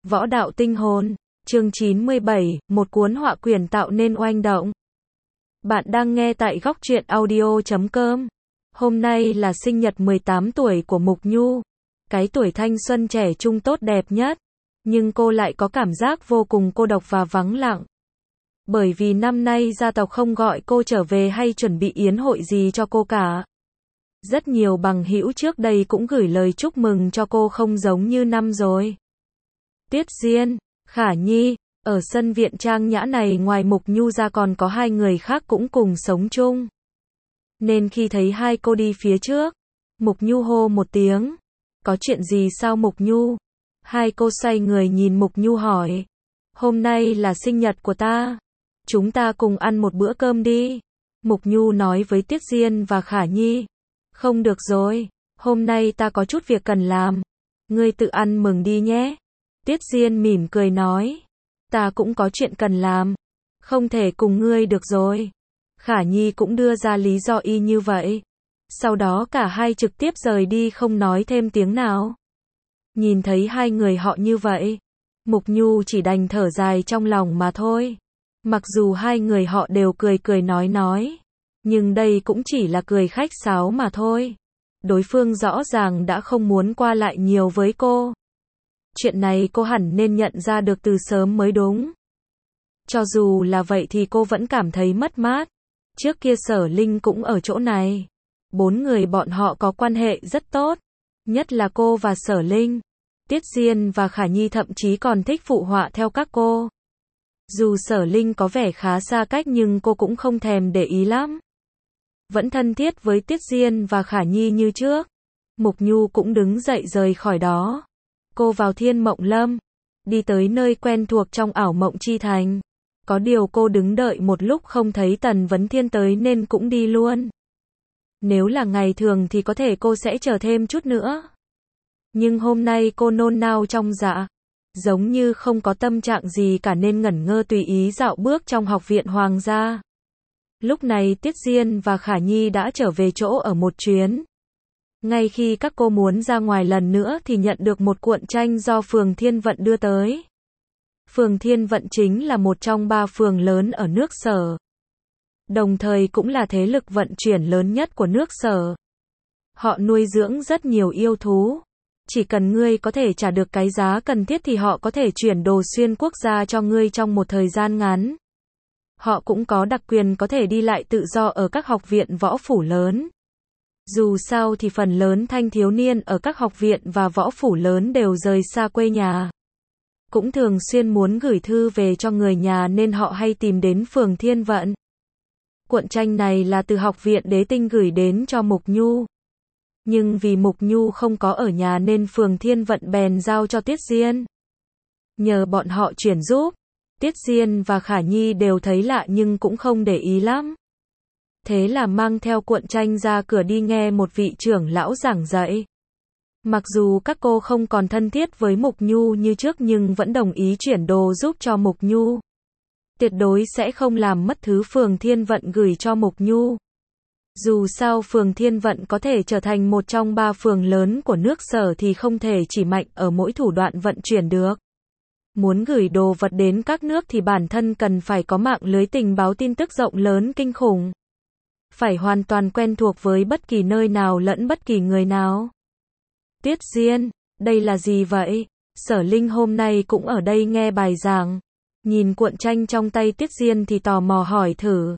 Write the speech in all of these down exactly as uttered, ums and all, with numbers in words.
Võ đạo tinh hồn, chương chín mươi bảy, một cuốn họa quyển tạo nên oanh động. Bạn đang nghe tại góc truyện audio chấm com. Hôm nay là sinh nhật mười tám tuổi của Mục Nhu. Cái tuổi thanh xuân trẻ trung tốt đẹp nhất. Nhưng cô lại có cảm giác vô cùng cô độc và vắng lặng. Bởi vì năm nay gia tộc không gọi cô trở về hay chuẩn bị yến hội gì cho cô cả. Rất nhiều bằng hữu trước đây cũng gửi lời chúc mừng cho cô không giống như năm rồi. Tiết Diên, Khả Nhi, ở sân viện trang nhã này ngoài Mục Nhu ra còn có hai người khác cũng cùng sống chung. Nên khi thấy hai cô đi phía trước, Mục Nhu hô một tiếng. Có chuyện gì sao Mục Nhu? Hai cô xoay người nhìn Mục Nhu hỏi. Hôm nay là sinh nhật của ta. Chúng ta cùng ăn một bữa cơm đi. Mục Nhu nói với Tiết Diên và Khả Nhi. Không được rồi, hôm nay ta có chút việc cần làm. Ngươi tự ăn mừng đi nhé. Tiết Diên mỉm cười nói. Ta cũng có chuyện cần làm. Không thể cùng ngươi được rồi. Khả Nhi cũng đưa ra lý do y như vậy. Sau đó cả hai trực tiếp rời đi không nói thêm tiếng nào. Nhìn thấy hai người họ như vậy, Mục Nhu chỉ đành thở dài trong lòng mà thôi. Mặc dù hai người họ đều cười cười nói nói, nhưng đây cũng chỉ là cười khách sáo mà thôi. Đối phương rõ ràng đã không muốn qua lại nhiều với cô. Chuyện này cô hẳn nên nhận ra được từ sớm mới đúng. Cho dù là vậy thì cô vẫn cảm thấy mất mát. Trước kia Sở Linh cũng ở chỗ này. Bốn người bọn họ có quan hệ rất tốt. Nhất là cô và Sở Linh. Tiết Diên và Khả Nhi thậm chí còn thích phụ họa theo các cô. Dù Sở Linh có vẻ khá xa cách nhưng cô cũng không thèm để ý lắm. Vẫn thân thiết với Tiết Diên và Khả Nhi như trước. Mục Nhu cũng đứng dậy rời khỏi đó. Cô vào Thiên Mộng Lâm, đi tới nơi quen thuộc trong ảo mộng chi thành. Có điều cô đứng đợi một lúc không thấy Tần Vấn Thiên tới nên cũng đi luôn. Nếu là ngày thường thì có thể cô sẽ chờ thêm chút nữa. Nhưng hôm nay cô nôn nao trong dạ. Giống như không có tâm trạng gì cả nên ngẩn ngơ tùy ý dạo bước trong học viện Hoàng gia. Lúc này Tiết Diên và Khả Nhi đã trở về chỗ ở một chuyến. Ngay khi các cô muốn ra ngoài lần nữa thì nhận được một cuộn tranh do Phường Thiên Vận đưa tới. Phường Thiên Vận chính là một trong ba phường lớn ở nước Sở. Đồng thời cũng là thế lực vận chuyển lớn nhất của nước Sở. Họ nuôi dưỡng rất nhiều yêu thú. Chỉ cần ngươi có thể trả được cái giá cần thiết thì họ có thể chuyển đồ xuyên quốc gia cho ngươi trong một thời gian ngắn. Họ cũng có đặc quyền có thể đi lại tự do ở các học viện võ phủ lớn. Dù sao thì phần lớn thanh thiếu niên ở các học viện và võ phủ lớn đều rời xa quê nhà. Cũng thường xuyên muốn gửi thư về cho người nhà nên họ hay tìm đến Phường Thiên Vận. Cuộn tranh này là từ học viện Đế Tinh gửi đến cho Mục Nhu. Nhưng vì Mục Nhu không có ở nhà nên Phường Thiên Vận bèn giao cho Tiết Diên. Nhờ bọn họ chuyển giúp, Tiết Diên và Khả Nhi đều thấy lạ nhưng cũng không để ý lắm. Thế là mang theo cuộn tranh ra cửa đi nghe một vị trưởng lão giảng dạy. Mặc dù các cô không còn thân thiết với Mục Nhu như trước nhưng vẫn đồng ý chuyển đồ giúp cho Mục Nhu. Tuyệt đối sẽ không làm mất thứ Phường Thiên Vận gửi cho Mục Nhu. Dù sao Phường Thiên Vận có thể trở thành một trong ba phường lớn của nước Sở thì không thể chỉ mạnh ở mỗi thủ đoạn vận chuyển được. Muốn gửi đồ vật đến các nước thì bản thân cần phải có mạng lưới tình báo tin tức rộng lớn kinh khủng. Phải hoàn toàn quen thuộc với bất kỳ nơi nào lẫn bất kỳ người nào. Tiết Diên, đây là gì vậy? Sở Linh hôm nay cũng ở đây nghe bài giảng. Nhìn cuộn tranh trong tay Tiết Diên thì tò mò hỏi thử.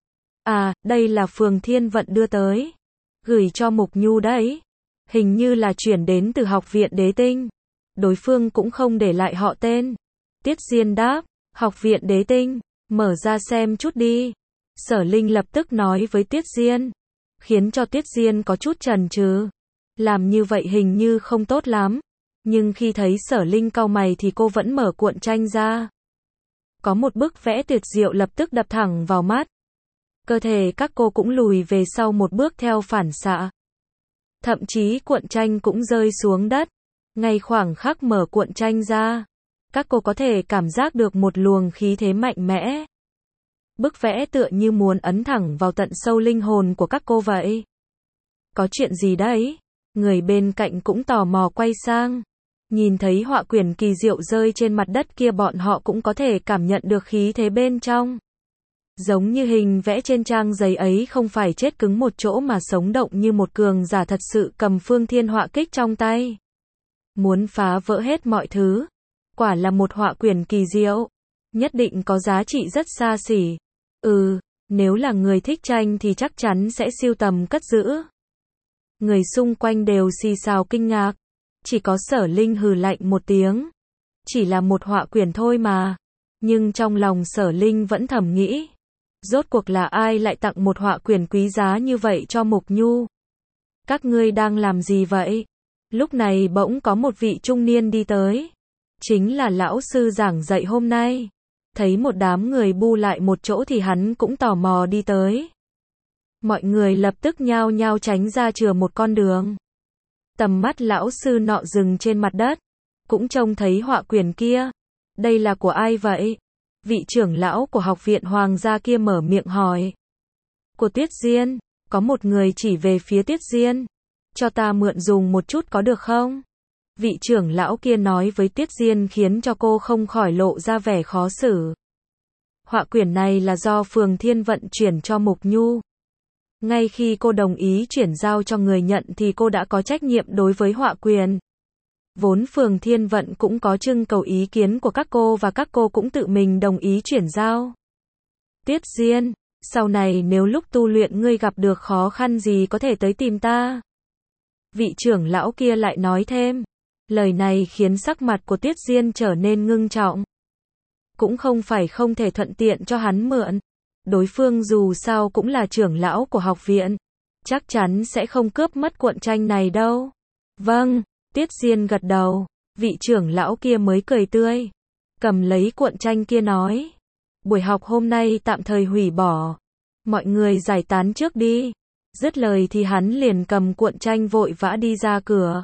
À, đây là Phường Thiên Vận đưa tới. Gửi cho Mục Nhu đấy. Hình như là chuyển đến từ học viện Đế Tinh. Đối phương cũng không để lại họ tên. Tiết Diên đáp, học viện Đế Tinh, mở ra xem chút đi. Sở Linh lập tức nói với Tiết Diên. Khiến cho Tiết Diên có chút chần chừ. Làm như vậy hình như không tốt lắm. Nhưng khi thấy Sở Linh cau mày thì cô vẫn mở cuộn tranh ra. Có một bức vẽ tuyệt diệu lập tức đập thẳng vào mắt. Cơ thể các cô cũng lùi về sau một bước theo phản xạ. Thậm chí cuộn tranh cũng rơi xuống đất. Ngay khoảng khắc mở cuộn tranh ra, các cô có thể cảm giác được một luồng khí thế mạnh mẽ. Bức vẽ tựa như muốn ấn thẳng vào tận sâu linh hồn của các cô vậy. Có chuyện gì đấy? Người bên cạnh cũng tò mò quay sang. Nhìn thấy họa quyển kỳ diệu rơi trên mặt đất kia, bọn họ cũng có thể cảm nhận được khí thế bên trong. Giống như hình vẽ trên trang giấy ấy không phải chết cứng một chỗ mà sống động như một cường giả thật sự cầm phương thiên họa kích trong tay. Muốn phá vỡ hết mọi thứ. Quả là một họa quyển kỳ diệu. Nhất định có giá trị rất xa xỉ. Ừ, nếu là người thích tranh thì chắc chắn sẽ sưu tầm cất giữ. Người xung quanh đều xì xào kinh ngạc. Chỉ có Sở Linh hừ lạnh một tiếng. Chỉ là một họa quyển thôi mà. Nhưng trong lòng Sở Linh vẫn thầm nghĩ. Rốt cuộc là ai lại tặng một họa quyển quý giá như vậy cho Mục Nhu? Các ngươi đang làm gì vậy? Lúc này bỗng có một vị trung niên đi tới. Chính là lão sư giảng dạy hôm nay. Thấy một đám người bu lại một chỗ thì hắn cũng tò mò đi tới. Mọi người lập tức nhao nhao tránh ra chừa một con đường. Tầm mắt lão sư nọ dừng trên mặt đất. Cũng trông thấy họa quyển kia. Đây là của ai vậy? Vị trưởng lão của học viện hoàng gia kia mở miệng hỏi. Của Tiết Diên. Có một người chỉ về phía Tiết Diên. Cho ta mượn dùng một chút có được không? Vị trưởng lão kia nói với Tiết Diên khiến cho cô không khỏi lộ ra vẻ khó xử. Họa quyển này là do Phường Thiên Vận chuyển cho Mục Nhu. Ngay khi cô đồng ý chuyển giao cho người nhận thì cô đã có trách nhiệm đối với họa quyển. Vốn Phường Thiên Vận cũng có trưng cầu ý kiến của các cô và các cô cũng tự mình đồng ý chuyển giao. Tiết Diên, sau này nếu lúc tu luyện ngươi gặp được khó khăn gì có thể tới tìm ta. Vị trưởng lão kia lại nói thêm. Lời này khiến sắc mặt của Tiết Diên trở nên ngưng trọng. Cũng không phải không thể thuận tiện cho hắn mượn. Đối phương dù sao cũng là trưởng lão của học viện. Chắc chắn sẽ không cướp mất cuộn tranh này đâu. Vâng, Tiết Diên gật đầu. Vị trưởng lão kia mới cười tươi. Cầm lấy cuộn tranh kia nói. Buổi học hôm nay tạm thời hủy bỏ. Mọi người giải tán trước đi. Dứt lời thì hắn liền cầm cuộn tranh vội vã đi ra cửa.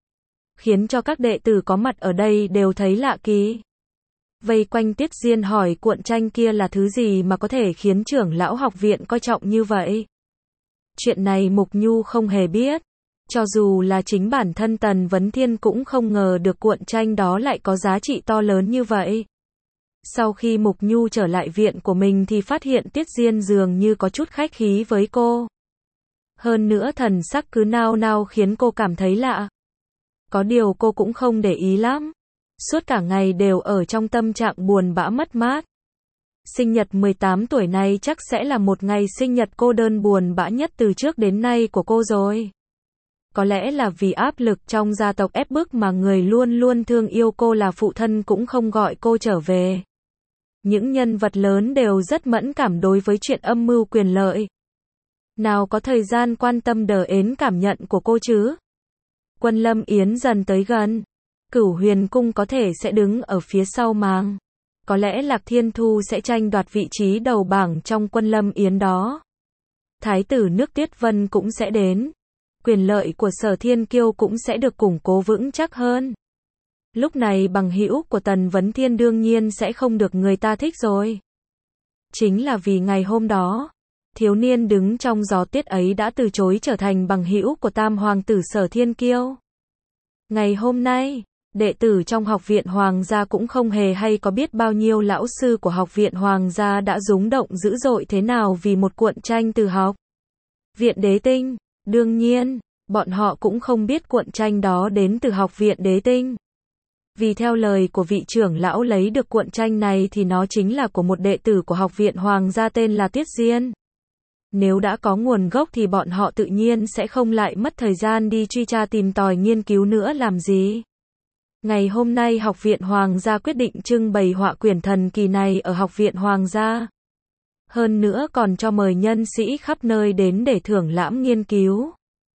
Khiến cho các đệ tử có mặt ở đây đều thấy lạ kỳ. Vây quanh Tiết Diên hỏi cuộn tranh kia là thứ gì mà có thể khiến trưởng lão học viện coi trọng như vậy. Chuyện này Mục Nhu không hề biết. Cho dù là chính bản thân Tần Vấn Thiên cũng không ngờ được cuộn tranh đó lại có giá trị to lớn như vậy. Sau khi Mục Nhu trở lại viện của mình thì phát hiện Tiết Diên dường như có chút khách khí với cô. Hơn nữa thần sắc cứ nao nao khiến cô cảm thấy lạ. Có điều cô cũng không để ý lắm. Suốt cả ngày đều ở trong tâm trạng buồn bã mất mát. Sinh nhật mười tám tuổi này chắc sẽ là một ngày sinh nhật cô đơn buồn bã nhất từ trước đến nay của cô rồi. Có lẽ là vì áp lực trong gia tộc ép bức mà người luôn luôn thương yêu cô là phụ thân cũng không gọi cô trở về. Những nhân vật lớn đều rất mẫn cảm đối với chuyện âm mưu quyền lợi. Nào có thời gian quan tâm đờ ến cảm nhận của cô chứ? Quân Lâm Yến dần tới gần. Cửu Huyền Cung có thể sẽ đứng ở phía sau màn. Có lẽ Lạc Thiên Thu sẽ tranh đoạt vị trí đầu bảng trong Quân Lâm Yến đó. Thái tử nước Tiết Vân cũng sẽ đến. Quyền lợi của Sở Thiên Kiêu cũng sẽ được củng cố vững chắc hơn. Lúc này bằng hữu của Tần Vấn Thiên đương nhiên sẽ không được người ta thích rồi. Chính là vì ngày hôm đó, thiếu niên đứng trong gió tuyết ấy đã từ chối trở thành bằng hữu của Tam Hoàng tử Sở Thiên Kiêu. Ngày hôm nay, đệ tử trong học viện Hoàng gia cũng không hề hay có biết bao nhiêu lão sư của học viện Hoàng gia đã rúng động dữ dội thế nào vì một cuộn tranh từ học viện Đế Tinh. Đương nhiên, bọn họ cũng không biết cuộn tranh đó đến từ học viện Đế Tinh. Vì theo lời của vị trưởng lão lấy được cuộn tranh này thì nó chính là của một đệ tử của học viện Hoàng gia tên là Tiết Diên. Nếu đã có nguồn gốc thì bọn họ tự nhiên sẽ không lại mất thời gian đi truy tra tìm tòi nghiên cứu nữa làm gì. Ngày hôm nay học viện Hoàng gia quyết định trưng bày họa quyển thần kỳ này ở học viện Hoàng gia. Hơn nữa còn cho mời nhân sĩ khắp nơi đến để thưởng lãm nghiên cứu.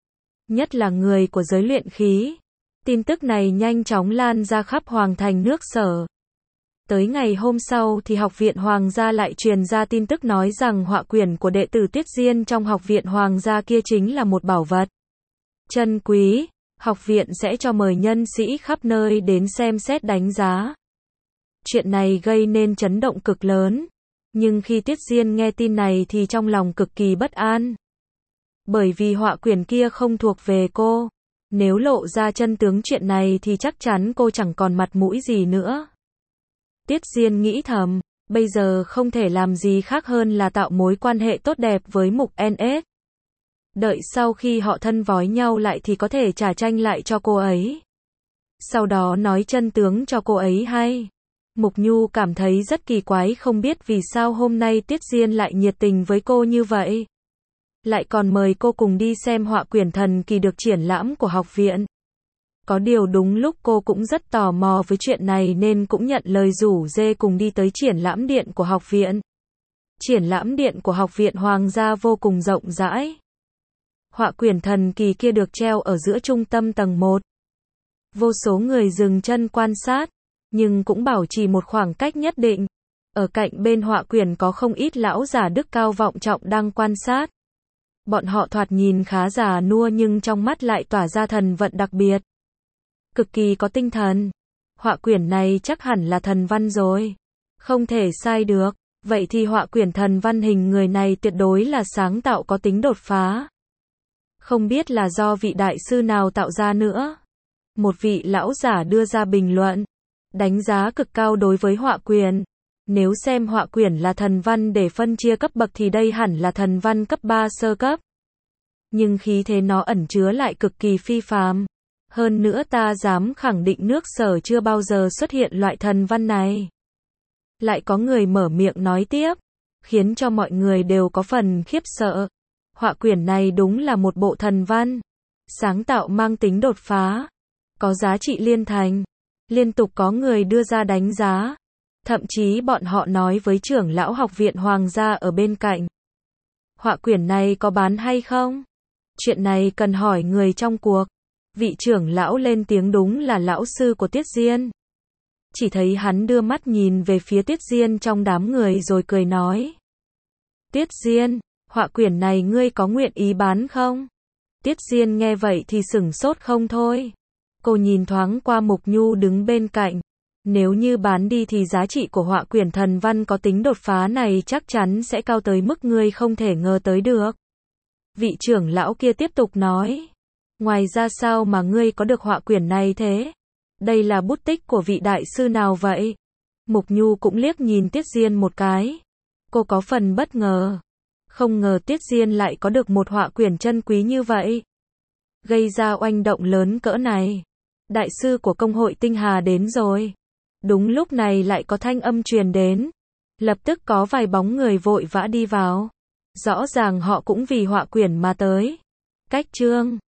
Nhất là người của giới luyện khí. Tin tức này nhanh chóng lan ra khắp Hoàng thành nước Sở. Tới ngày hôm sau thì học viện Hoàng gia lại truyền ra tin tức nói rằng họa quyển của đệ tử Tiết Diên trong học viện Hoàng gia kia chính là một bảo vật chân quý. Học viện sẽ cho mời nhân sĩ khắp nơi đến xem xét đánh giá. Chuyện này gây nên chấn động cực lớn. Nhưng khi Tiết Diên nghe tin này thì trong lòng cực kỳ bất an. Bởi vì họa quyển kia không thuộc về cô. Nếu lộ ra chân tướng chuyện này thì chắc chắn cô chẳng còn mặt mũi gì nữa. Tiết Diên nghĩ thầm, bây giờ không thể làm gì khác hơn là tạo mối quan hệ tốt đẹp với Mục en ét. Đợi sau khi họ thân vói nhau lại thì có thể trả tranh lại cho cô ấy. Sau đó nói chân tướng cho cô ấy hay. Mục Nhu cảm thấy rất kỳ quái, không biết vì sao hôm nay Tiết Diên lại nhiệt tình với cô như vậy. Lại còn mời cô cùng đi xem họa quyển thần kỳ được triển lãm của học viện. Có điều đúng lúc cô cũng rất tò mò với chuyện này nên cũng nhận lời rủ dê cùng đi tới triển lãm điện của học viện. Triển lãm điện của học viện Hoàng gia vô cùng rộng rãi. Họa quyển thần kỳ kia được treo ở giữa trung tâm tầng một. Vô số người dừng chân quan sát, nhưng cũng bảo trì một khoảng cách nhất định. Ở cạnh bên họa quyển có không ít lão già đức cao vọng trọng đang quan sát. Bọn họ thoạt nhìn khá già nua nhưng trong mắt lại tỏa ra thần vận đặc biệt. Cực kỳ có tinh thần. Họa quyển này chắc hẳn là thần văn rồi. Không thể sai được. Vậy thì họa quyển thần văn hình người này tuyệt đối là sáng tạo có tính đột phá. Không biết là do vị đại sư nào tạo ra nữa. Một vị lão giả đưa ra bình luận. Đánh giá cực cao đối với họa quyển. Nếu xem họa quyển là thần văn để phân chia cấp bậc thì đây hẳn là thần văn cấp ba sơ cấp. Nhưng khí thế nó ẩn chứa lại cực kỳ phi phàm. Hơn nữa ta dám khẳng định nước Sở chưa bao giờ xuất hiện loại thần văn này. Lại có người mở miệng nói tiếp, khiến cho mọi người đều có phần khiếp sợ. Họa quyển này đúng là một bộ thần văn. Sáng tạo mang tính đột phá. Có giá trị liên thành. Liên tục có người đưa ra đánh giá. Thậm chí bọn họ nói với trưởng lão học viện Hoàng gia ở bên cạnh. Họa quyển này có bán hay không? Chuyện này cần hỏi người trong cuộc. Vị trưởng lão lên tiếng, đúng là lão sư của Tiết Diên. Chỉ thấy hắn đưa mắt nhìn về phía Tiết Diên trong đám người rồi cười nói. Tiết Diên, họa quyển này ngươi có nguyện ý bán không? Tiết Diên nghe vậy thì sửng sốt không thôi. Cô nhìn thoáng qua Mục Nhu đứng bên cạnh. Nếu như bán đi thì giá trị của họa quyển thần văn có tính đột phá này chắc chắn sẽ cao tới mức ngươi không thể ngờ tới được. Vị trưởng lão kia tiếp tục nói. Ngoài ra sao mà ngươi có được họa quyển này thế? Đây là bút tích của vị đại sư nào vậy? Mục Nhu cũng liếc nhìn Tiết Diên một cái. Cô có phần bất ngờ. Không ngờ Tiết Diên lại có được một họa quyển chân quý như vậy. Gây ra oanh động lớn cỡ này. Đại sư của công hội Tinh Hà đến rồi. Đúng lúc này lại có thanh âm truyền đến. Lập tức có vài bóng người vội vã đi vào. Rõ ràng họ cũng vì họa quyển mà tới. Cách chương